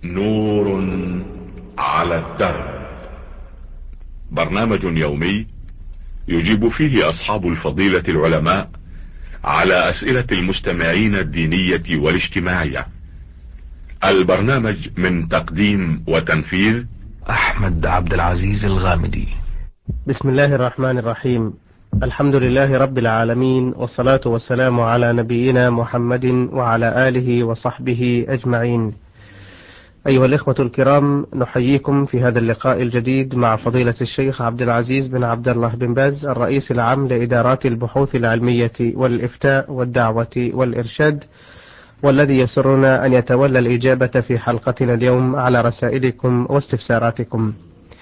نور على الدرب. برنامج يومي يجيب فيه أصحاب الفضيلة العلماء على أسئلة المستمعين الدينية والاجتماعية. البرنامج من تقديم وتنفيذ أحمد عبد العزيز الغامدي. بسم الله الرحمن الرحيم. الحمد لله رب العالمين، والصلاة والسلام على نبينا محمد وعلى آله وصحبه أجمعين. أيها الإخوة الكرام، نحييكم في هذا اللقاء الجديد مع فضيلة الشيخ عبد العزيز بن عبد الله بن باز، الرئيس العام لإدارات البحوث العلمية والإفتاء والدعوة والإرشاد، والذي يسرنا أن يتولى الإجابة في حلقتنا اليوم على رسائلكم واستفساراتكم.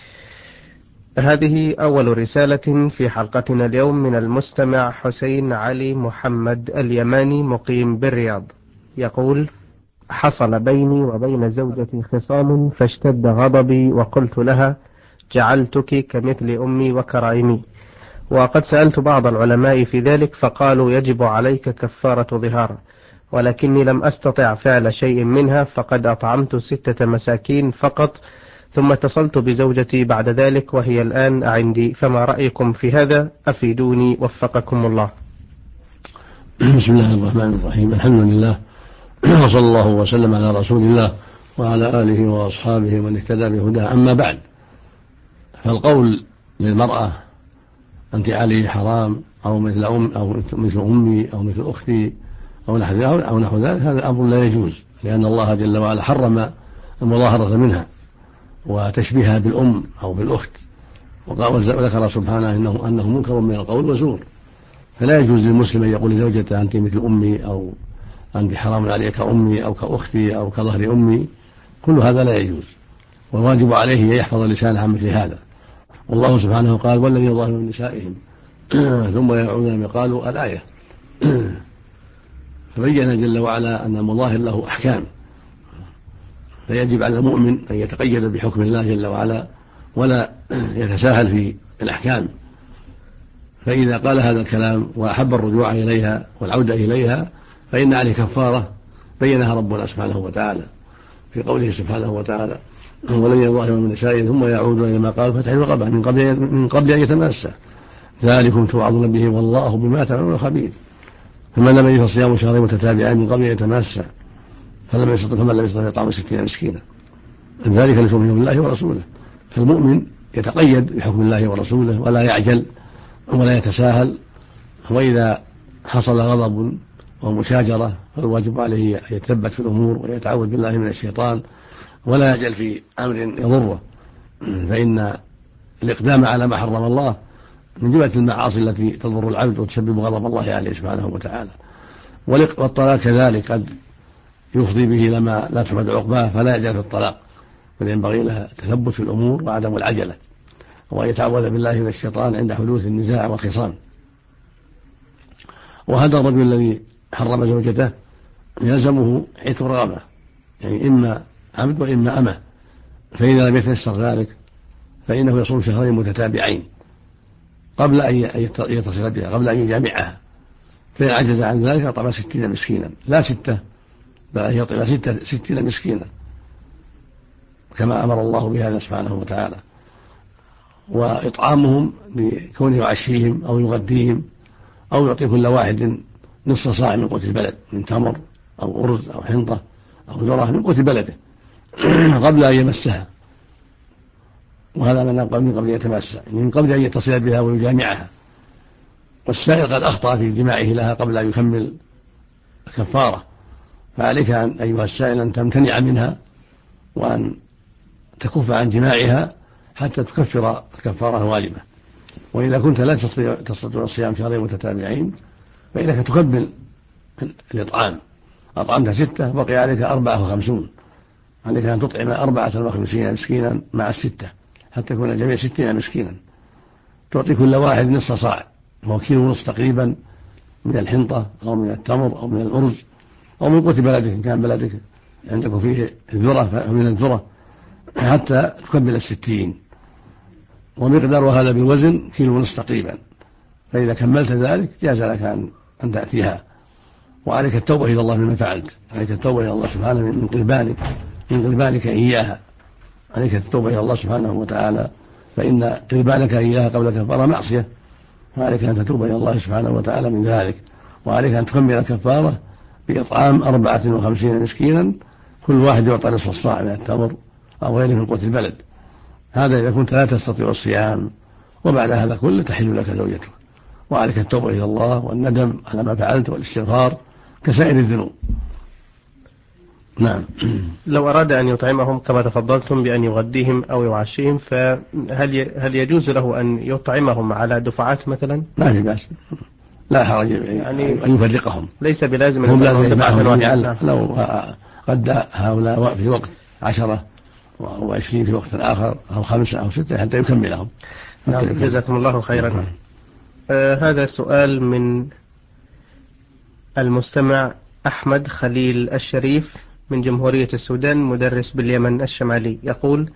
هذه أول رسالة في حلقتنا اليوم من المستمع حسين علي محمد اليماني، مقيم بالرياض. يقول: حصل بيني وبين زوجتي خصام فاشتد غضبي، وقلت لها: جعلتك كمثل أمي وكرائمي. وقد سألت بعض العلماء في ذلك فقالوا: يجب عليك كفارة ظهار، ولكني لم أستطع فعل شيء منها، فقد أطعمت 6 مساكين فقط، ثم اتصلت بزوجتي بعد ذلك وهي الآن عندي، فما رأيكم في هذا؟ أفيدوني وفقكم الله. بسم الله الرحمن الرحيم. الحمد لله، وصلى الله وسلم على رسول الله وعلى آله وأصحابه ومن اهتدى بهداه. أما بعد، فالقول للمرأة أنت علي حرام، أو مثل أمي أو مثل أختي أو نحو ذلك، هذا أمر لا يجوز، لأن الله جل وعلا حرم المظاهرة منها وتشبيهها بالأم أو بالأخت، وذكر سبحانه أنه منكر من القول وزور. فلا يجوز للمسلم أن يقول لزوجته أنت مثل أمي، أو أنت حرام عليك كأمي أو كأختي أو كظهر أمي. كل هذا لا يجوز، والواجب عليه أن يحفظ لسانه عن مثل هذا. والله سبحانه قال: والذين ظاهروا من نسائهم ثم يعودون ما قالوا، الآية. فبين جل وعلا أن المظاهر له أحكام، فيجب على المؤمن أن يتقيد بحكم الله جل وعلا ولا يتساهل في الأحكام. فإذا قال هذا الكلام وأحب الرجوع إليها والعودة إليها فإن عليه كفارة بينها ربنا سبحانه وتعالى في قوله سبحانه وتعالى: والذين يظاهرون من نسائهم ثم يعودون إلى ما قالوا فتحرير رقبة من قبل أن يتماسا، ذلكم توعظون به والله بما تعملون خبير. فمن لم يجد فصيام شهرين متتابعين من قبل أن يتماسا، فمن لم يستطع فإطعام 60 مسكينا، ذلك لتؤمنوا بالله ورسوله. فالمؤمن يتقيد بحكم الله ورسوله ولا يعجل ولا يتساهل. وإذا حصل غضب ومشاجرة فالواجب عليه أن يتثبت في الأمور ويتعوذ بالله من الشيطان، ولا يجل في أمر يضره، فإن الإقدام على ما حرم الله من جملة المعاصي التي تضر العبد وتسبب غضب الله عليه سبحانه وتعالى. والطلاق كذلك قد يفضي به لما لا تحمد عقباه، فلا يجل في الطلاق، بل ينبغي له التثبت في الأمور وعدم العجلة، وأن يتعوذ بالله من الشيطان عند حدوث النزاع والخصام. وهذا الرجل الذي حرم زوجته يلزمه عتق رغبة، يعني إما عبد وإما أمة، فإذا لم يتيسر ذلك فإنه يصوم شهرين متتابعين قبل أن يتصل بها، قبل أن يجامعها، فإن عجز عن ذلك أطعم 60 مسكينا، لا 6، بل أن يطعم 60 مسكينا كما أمر الله بهذا سبحانه وتعالى. وإطعامهم بكونه يعشيهم أو يغديهم أو يعطي كل واحد نصف صاع من قوت البلد، من تمر أو أرز أو حنطة أو ذرة من قوت بلده قبل أن يمسها. وهذا من قبل أن يتمسها، من قبل أن يتصل بها ويجامعها. والسائل قد أخطأ في جماعه لها قبل أن يكمل الكفارة، فعليك أيها السائل أن تمتنع منها وأن تكف عن جماعها حتى تكفر الكفارة الواجبة. وإذا كنت لا تستطيع الصيام شهرين متتابعين فإنك تكمل الإطعام، أطعمت 6 بقي عليك 54، عليك أن تطعم 54 مسكينا مع 6 حتى يكون الجميع 60 مسكينا، تعطي كل واحد نصف صاع، وهو كيلو ونصف تقريبا، من الحنطة أو من التمر أو من الأرز أو من قوت بلدك إن كان بلدك عندكم فيه الذرة فمن الذرة، حتى تكمل 60. ومقدار هذا بالوزن كيلو ونصف تقريبا. فإذا كملت ذلك جاز لك أن تأتيها، وعليك التوبة إلى الله مما فعلت، عليك التوبة إلى الله سبحانه من قربانك من غربانك إياها، عليك التوبة إلى الله سبحانه وتعالى، فإن غربانك إياها قبل كفارة معصية، فعليك أن تتوب إلى الله سبحانه وتعالى من ذلك، وعليك أن تكمل الكفارة بإطعام 54 مسكينا، كل واحد يعطى نصف الصاع من التمر أو غيره من قوت البلد. هذا إذا كنت لا تستطيع الصيام، وبعد هذا كله تحل لك زوجته، وعليك التوبة إلى الله والندم على ما فعلت والاستغفار كسائر الذنوب. نعم. لو أراد أن يطعمهم كما تفضلتم بأن يغديهم أو يعشيهم، فهل يجوز له أن يطعمهم على دفعات مثلا؟ ما في بأس، لا حرج يعني أن يفرقهم، ليس بلازم هم لازم دفعة واحدة. لو غدى هؤلاء في وقت 10 و20 في وقت آخر أو 5 أو 6 حتى يكملهم. نعم، جزاكم الله خيرا. هذا سؤال من المستمع أحمد خليل الشريف من جمهورية السودان، مدرس باليمن الشمالي، يقول: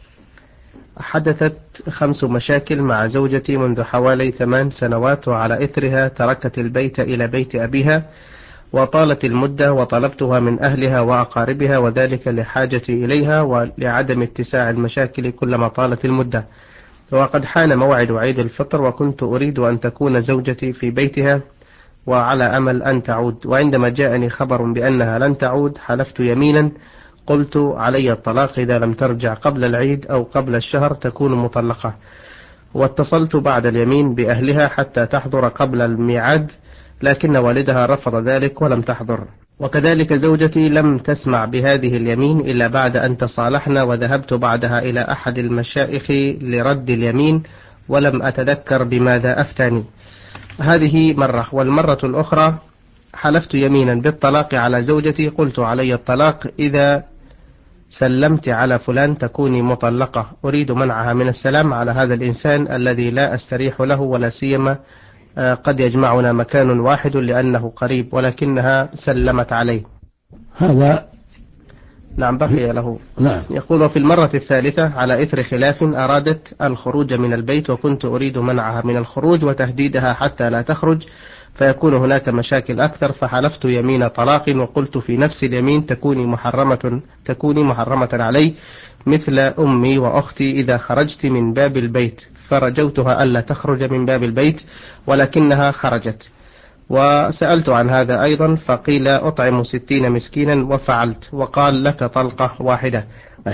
حدثت 5 مشاكل مع زوجتي منذ حوالي 8 سنوات، وعلى إثرها تركت البيت إلى بيت أبيها، وطالت المدة وطلبتها من أهلها وأقاربها، وذلك لحاجتي إليها ولعدم اتساع المشاكل كلما طالت المدة. وقد حان موعد عيد الفطر، وكنت أريد أن تكون زوجتي في بيتها وعلى أمل أن تعود، وعندما جاءني خبر بأنها لن تعود حلفت يمينا قلت علي الطلاق إذا لم ترجع قبل العيد أو قبل الشهر تكون مطلقة، واتصلت بعد اليمين بأهلها حتى تحضر قبل الميعاد، لكن والدها رفض ذلك ولم تحضر، وكذلك زوجتي لم تسمع بهذه اليمين إلا بعد أن تصالحنا، وذهبت بعدها إلى أحد المشايخ لرد اليمين ولم أتذكر بماذا أفتاني. هذه مرة، والمرة الأخرى حلفت يمينا بالطلاق على زوجتي، قلت علي الطلاق إذا سلمت على فلان تكوني مطلقة، أريد منعها من السلام على هذا الإنسان الذي لا أستريح له، ولا سيما قد يجمعنا مكان واحد لأنه قريب، ولكنها سلمت عليه. هذا نعم بقي له. نعم. يقول: وفي المرة الثالثة على إثر خلاف أرادت الخروج من البيت، وكنت أريد منعها من الخروج وتهديدها حتى لا تخرج فيكون هناك مشاكل أكثر، فحلفت يمين طلاق وقلت في نفس اليمين تكوني محرمة علي مثل أمي وأختي إذا خرجت من باب البيت، فرجوتها ألا تخرج من باب البيت ولكنها خرجت. وسألت عن هذا أيضا فقيل أطعم 60 مسكينا وفعلت، وقال لك طلقة واحدة.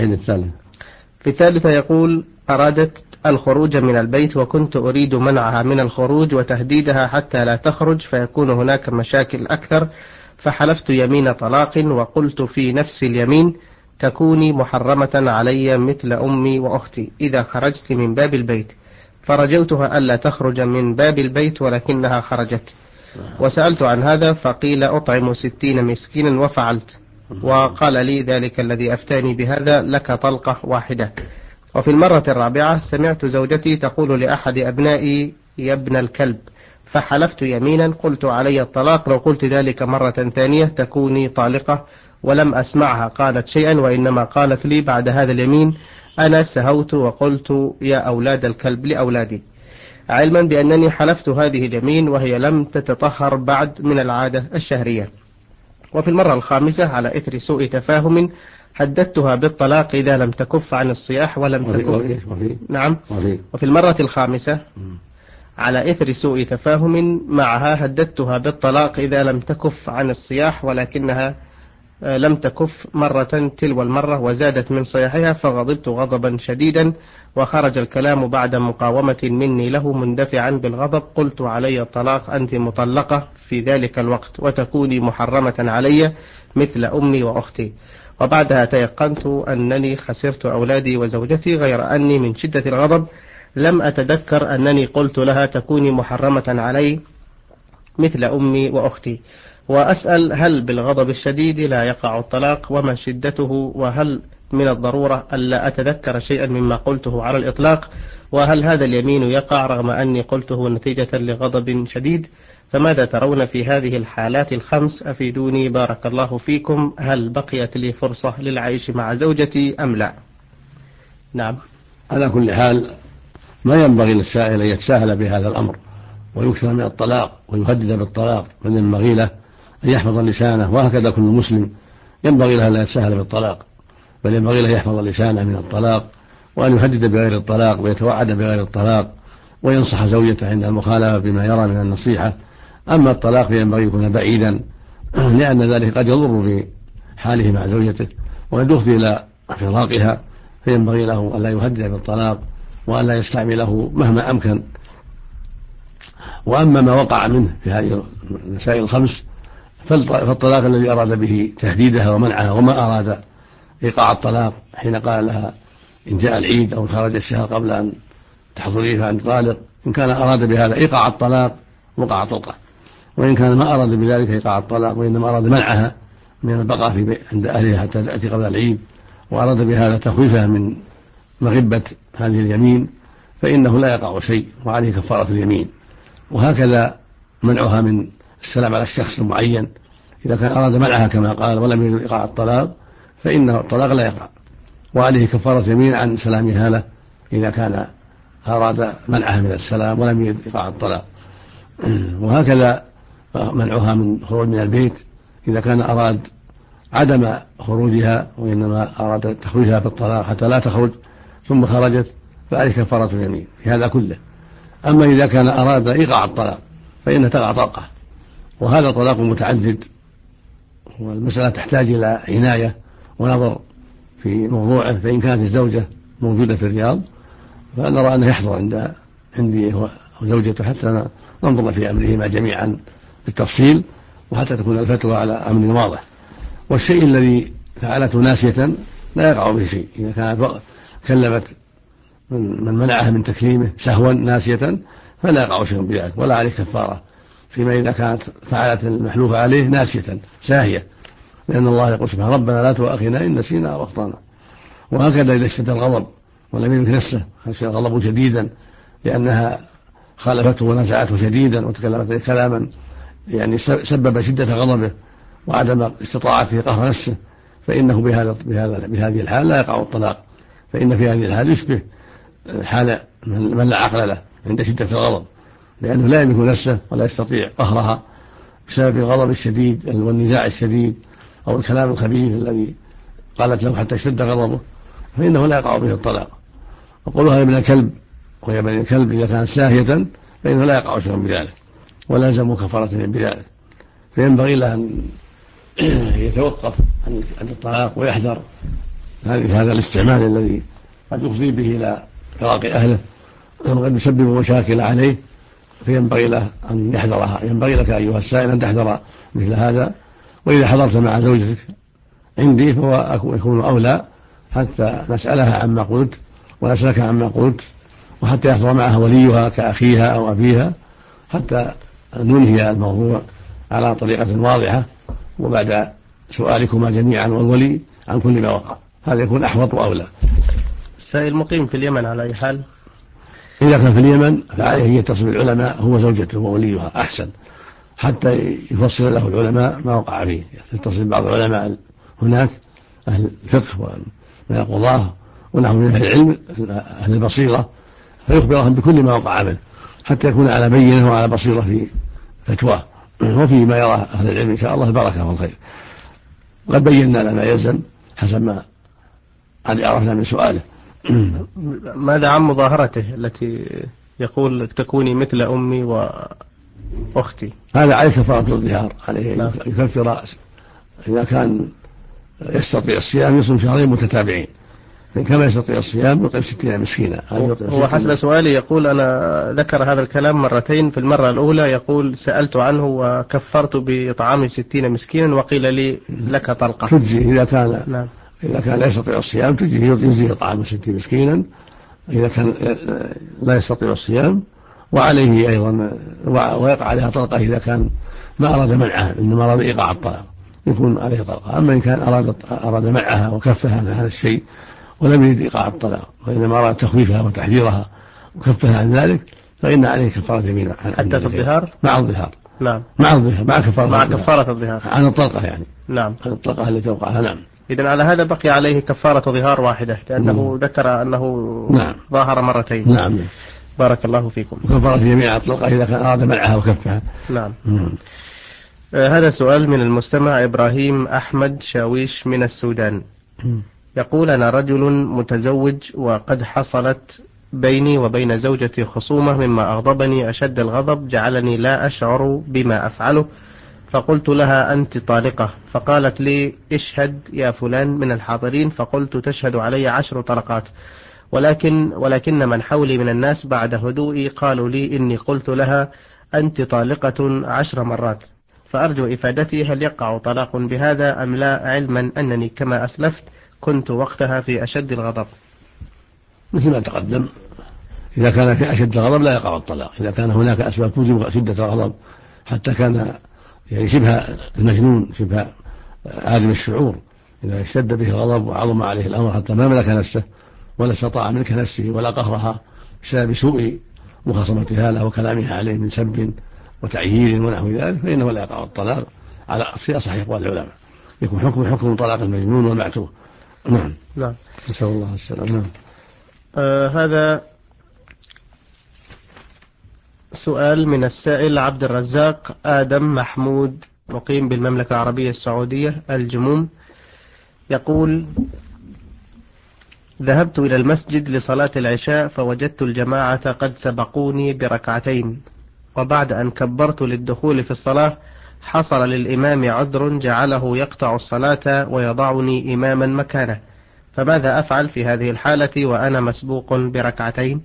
في الثالثة يقول: أرادت الخروج من البيت وكنت أريد منعها من الخروج وتهديدها حتى لا تخرج فيكون هناك مشاكل أكثر، فحلفت يمين طلاق وقلت في نفس اليمين تكوني محرمة علي مثل أمي وأختي إذا خرجت من باب البيت، فرجوتها ألا تخرج من باب البيت ولكنها خرجت. وسألت عن هذا فقيل أطعم 60 مسكينا وفعلت، وقال لي ذلك الذي أفتاني بهذا لك طلقة واحدة. وفي المرة الرابعة سمعت زوجتي تقول لأحد أبنائي يا ابن الكلب، فحلفت يمينا قلت علي الطلاق لو قلت ذلك مرة ثانية تكوني طالقة، ولم أسمعها قالت شيئا، وإنما قالت لي بعد هذا اليمين أنا سهوت وقلت يا أولاد الكلب لأولادي، علما بأنني حلفت هذه اليمين وهي لم تتطهر بعد من العادة الشهرية. وفي المرة الخامسة على إثر سوء تفاهم هددتها بالطلاق إذا لم تكف عن الصياح ولم تكف. نعم. وفي المرة الخامسة على إثر سوء تفاهم معها هددتها بالطلاق إذا لم تكف عن الصياح، ولكنها لم تكف مرة تلو المرة وزادت من صياحها، فغضبت غضبا شديدا وخرج الكلام بعد مقاومة مني له مندفعا بالغضب، قلت علي الطلاق أنت مطلقة في ذلك الوقت وتكوني محرمة علي مثل أمي وأختي. وبعدها تيقنت أنني خسرت أولادي وزوجتي، غير أني من شدة الغضب لم أتذكر أنني قلت لها تكوني محرمة علي مثل أمي وأختي. وأسأل هل بالغضب الشديد لا يقع الطلاق وما شدته، وهل من الضرورة ألا أتذكر شيئا مما قلته على الإطلاق، وهل هذا اليمين يقع رغم أني قلته نتيجة لغضب شديد؟ فماذا ترون في هذه الحالات الخمس؟ أفيدوني بارك الله فيكم، هل بقيت لي فرصة للعيش مع زوجتي أم لا؟ نعم. على كل حال ما ينبغي للسائل أن يتساهل بهذا الأمر ويكثر من الطلاق ويهدد بالطلاق، بل ينبغي له أن يحفظ لسانه، وهكذا كل مسلم ينبغي له أن لا يتساهل بالطلاق، بل ينبغي له يحفظ لسانه من الطلاق، وأن يهدد بغير الطلاق ويتوعد بغير الطلاق، وينصح زوجته عند المخالفة بما يرى من النصيحة. أما الطلاق فينبغي يكون بعيدا لأن ذلك قد يضر بحاله مع زوجته وقد يفضي إلى فراقها، فينبغي له أن لا يهدد بالطلاق وأن لا يستعمله مهما أمكن. وأما ما وقع منه في هذه المسائل الخمس فالطلاق الذي أراد به تهديدها ومنعها، وما أراد إيقاع الطلاق حين قال لها إن جاء العيد أو خرج الشهر قبل أن تحضريه فأن طالق، إن كان أراد بهذا إيقاع الطلاق وقع طلقة، وإن كان ما أراد بذلك إيقاع الطلاق وإنما أراد منعها من البقاء عند أهلها حتى تأتي قبل العيد، وأراد بهذا تخويفها من مغبة هذه اليمين، فإنه لا يقع شيء وعليه كفارة اليمين. وهكذا منعها من السلام على الشخص المعين، إذا كان أراد منعها كما قال ولم يرد إيقاع الطلاق فإن الطلاق لا يقع، وعليه كفارة يمين عن سلامها له إذا كان أراد منعها من السلام ولم يرد إيقاع الطلاق. وهكذا منعها من خروج من البيت إذا كان أراد عدم خروجها وإنما أراد تخويفها بالطلاق حتى لا تخرج ثم خرجت فعليه كفارة اليمين في هذا كله. أما إذا كان أراد إيقاع الطلاق فإنه تقع طلقة، وهذا طلاق متعدد، والمسألة تحتاج إلى عناية ونظر في موضوعه. فإن كانت الزوجة موجودة في الرياض فنرى أنه يحضر عندي وزوجته حتى ننظر في أمرهما جميعا بالتفصيل وحتى تكون الفتوى على أمر واضح. والشيء الذي فعلته ناسية لا يقع به شيء، إذا كانت كلمت من منعها من تكليمه سهوا ناسية فلا يقع شيء بذلك ولا عليه كفارة، فيما إذا كانت فعلت المحلوف عليه ناسية ساهية، لأن الله يقول سبحانه ربنا لا تؤاخذنا إن نسينا أو أخطأنا. وهكذا إذا اشتد الغضب ولم يملك نفسه خشي الغضب شديدا لأنها خالفته ونزعته شديدا وتكلمت كلاما يعني سبب شدة غضبه وعدم استطاعته قهر نفسه، فإنه بهذه الحال لا يقع الطلاق، فإن في هذه الحال يشبه حال من لا عقل له عند شدة الغضب، لأنه لا يملك نفسه ولا يستطيع قهرها بسبب الغضب الشديد والنزاع الشديد أو الكلام الخبيث الذي قالت له حتى اشتد غضبه، فإنه لا يقع به الطلاق. وقولها يا ابن الكلب ويا بني الكلب إذا كانت ساهية فإنه لا يقع شيء بذلك ولا يلزم كفارة بذلك، فينبغي له أن يتوقف عن الطلاق ويحذر هذا الاستعمال الذي قد يفضي به إلى فراق أهله وقد يسبب مشاكل عليه، فينبغي له أن يحذرها. ينبغي لك أيها السائل أن تحذر مثل هذا، وإذا حضرت مع زوجتك عندي فهو يكون أولى حتى نسألها عما قلت ونسألك عما قلت، وحتى يحضر معها وليها كأخيها أو أبيها حتى ننهي الموضوع على طريقة واضحة، وبعد سؤالكما جميعا والولي عن كل ما وقع، هذا يكون أحوط وأولى. السائل مقيم في اليمن على أي حال؟ إذا كان في اليمن فعليه يتصل بالعلماء هو زوجته ووليها أحسن حتى يفصل له العلماء ما وقع فيه، يتصل بعض العلماء هناك أهل الفقه من القضاة ونحو من أهل العلم أهل البصيرة فيخبرهم بكل ما وقع منه حتى يكون على بينة وعلى بصيرة في فتواه وفيما يرى أهل العلم إن شاء الله البركة والخير. قد بينا لنا يلزم حسب ما قد عرفنا من سؤاله. ماذا عن مظاهرته التي يقول تكوني مثل أمي وأختي؟ هذا عليه كفارة الظهار، عليه يكفر إذا كان يستطيع الصيام يصوم شهرين متتابعين، كما يستطيع الصيام يطعم 60 مسكينا. هو حسب سؤالي يقول أنا ذكر هذا الكلام مرتين، في المرة الأولى يقول سألت عنه وكفرت بإطعام 60 مسكينا وقيل لي لك طلقة. تجزي إذا كان لا يستطيع الصيام يجزي إطعام 60 مسكينا إذا كان لا يستطيع الصيام، وعليه أيضا ويقع عليها طلقة إذا كان ما أراد منعها إنما أراد إيقاع الطلاق يكون عليه طلقة. أما إن كان أراد منعها وكفها عن هذا الشيء ولم يريد إيقاع الطلاق وإنما أراد تخويفها وتحذيرها وكفها عن ذلك فإن عليه كفارة يمين حتى في الظهار مع الظهار. نعم مع الظهار مع كفارة الظهار عن الطلقة يعني. نعم عن الطلقة التي توقعها. نعم. إذن على هذا بقي عليه كفارة ظهار واحدة لأنه ذكر أنه ظاهر مرتين. نعم. بارك الله فيكم. كفارة جميع الطلقة إذا كان أراد منعها وكفها. نعم. هذا سؤال من المستمع إبراهيم أحمد شاويش من السودان، يقول: أنا رجل متزوج وقد حصلت بيني وبين زوجتي خصومة مما أغضبني أشد الغضب، جعلني لا أشعر بما أفعله، فقلت لها: أنت طالقة. فقالت لي: اشهد يا فلان من الحاضرين. فقلت: تشهد علي 10 طلقات. ولكن من حولي من الناس بعد هدوئي قالوا لي إني قلت لها: أنت طالقة 10 مرات. فأرجو إفادتي، هل يقع طلاق بهذا أم لا، علما أنني كما أسلفت كنت وقتها في أشد الغضب؟ مثل ما تقدم، إذا كان في أشد الغضب لا يقع الطلاق. إذا كان هناك أسباب توجب شدة الغضب حتى كان يعني شبه المجنون، شبه عادم الشعور، إذا اشتد به الغضب وعظم عليه الأمر حتى ما ملك نفسه ولا استطاع ملك نفسه ولا قهرها بسبب سوء مخاصمتها له وكلامها عليه من سب وتعيير ونحو ذلك، فإنه لا يقع الطلاق على في أصح أقوال العلماء، يكون حكم طلاق المجنون والمعتوه. نعم. نعم. نسأل الله السلامة. نعم. هذا سؤال من السائل عبد الرزاق آدم محمود، مقيم بالمملكة العربية السعودية الجموم. يقول: ذهبت إلى المسجد لصلاة العشاء فوجدت الجماعة قد سبقوني بركعتين، وبعد أن كبرت للدخول في الصلاة حصل للإمام عذر جعله يقطع الصلاة ويضعني إماما مكانه، فماذا أفعل في هذه الحالة وأنا مسبوق بركعتين؟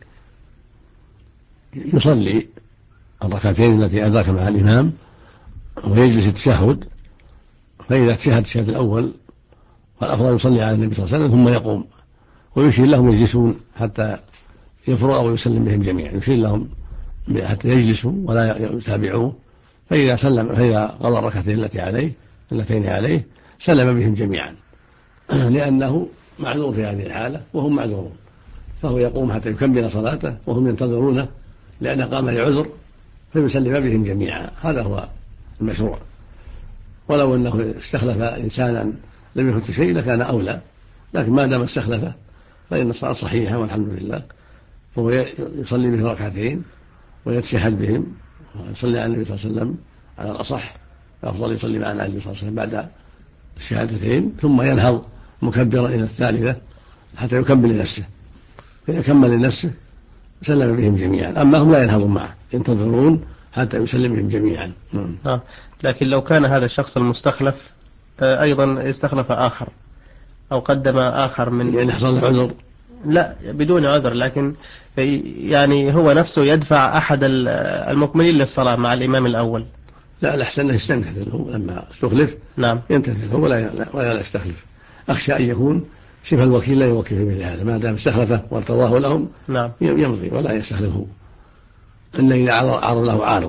يصلي الركعتين التي أدرك مع الإمام ويجلس التشهد، فإذا تشهد التشهد الأول فالأفضل يصلي على النبي صلى الله عليه وسلم ثم يقوم ويشير لهم يجلسون حتى يفرغ ويسلم بهم جميعا، يشير لهم حتى يجلسوا ولا يتابعوه، فإذا قضى الركعتين اللتين عليه سلم بهم جميعا لأنه معذور في هذه الحالة وهم معذورون، فهو يقوم حتى يكمل صلاته وهم ينتظرونه لأن قام لعذر، فيسلم بهم جميعا. هذا هو المشروع، ولو أنه استخلف إنسانا لم يفت شيء لكان أولى، لكن ما دام استخلفه فإن الصلاة صحيحة والحمد لله، فهو يصلي بهم ركعتين ويتشهد بهم ويصلي على النبي صلى الله عليه وسلم على الأصح، الأفضل يصلي مع النبي صلى الله عليه وسلم بعد الشهادتين ثم ينهض مكبرا إلى الثالثة حتى يكمل لنفسه، فإذا كمل لنفسه سلم بهم جميعا، أما هم لا ينهضون معه ينتظرون حتى يسلم بهم جميعا. لكن لو كان هذا الشخص المستخلف أيضا استخلف آخر أو قدم آخر من يعني حصل له عذر؟ لا بدون عذر، لكن يعني هو نفسه يدفع أحد المكملين للصلاة مع الإمام الأول. لا، الأحسن أنه يستنكف لما استخلف. نعم. يمتثل هو ولا يستخلف، أخشى أن يكون شبه الوكيل لا يوكل في مثل هذا، ما دام استخلفه وارتضاه لهم نعم يمضي ولا يستخلفه إلا إذا عرض له عارض.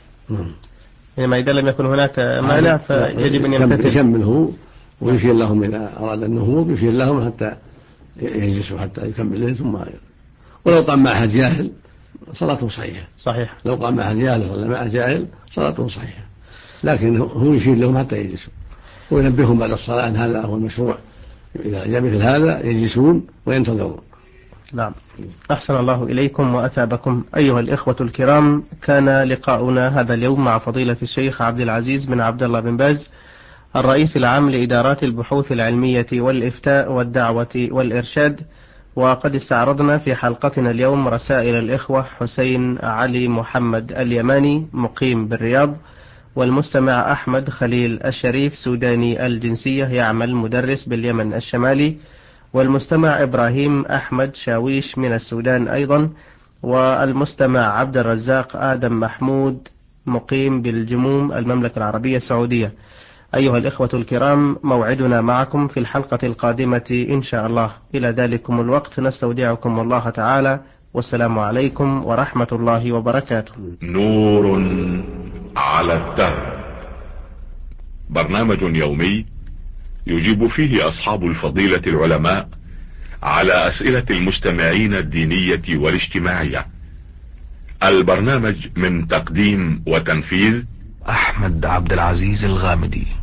يعني إذا لم يكن هناك مانع فيجب أن يمتثل. يكمله ويشير لهم إذا أراد النهوض، يشير لهم حتى يجلسوا حتى يكمل ثم ولو قام معها جاهل صلاته صحيحة. صحيح. لو قام معها جاهل ولا معها جاهل صلاته صحيحة، لكن هو يشير لهم حتى يجلسوا وينبههم بعد الصلاة أن هذا هو المشروع، إذا جاء مثل هذا يجلسون وينتظرون. نعم. أحسن الله إليكم وأثابكم. أيها الإخوة الكرام، كان لقاؤنا هذا اليوم مع فضيلة الشيخ عبد العزيز بن عبد الله بن باز، الرئيس العام لإدارات البحوث العلمية والإفتاء والدعوة والإرشاد. وقد استعرضنا في حلقتنا اليوم رسائل الإخوة حسين علي محمد اليماني مقيم بالرياض، والمستمع أحمد خليل الشريف سوداني الجنسية يعمل مدرس باليمن الشمالي، والمستمع إبراهيم أحمد شاويش من السودان أيضا، والمستمع عبد الرزاق آدم محمود مقيم بالجموم المملكة العربية السعودية. أيها الإخوة الكرام، موعدنا معكم في الحلقة القادمة إن شاء الله. إلى ذلكم الوقت نستودعكم الله تعالى، والسلام عليكم ورحمة الله وبركاته. نور على الدرب، برنامج يومي يجيب فيه أصحاب الفضيلة العلماء على أسئلة المستمعين الدينية والاجتماعية. البرنامج من تقديم وتنفيذ أحمد عبد العزيز الغامدي.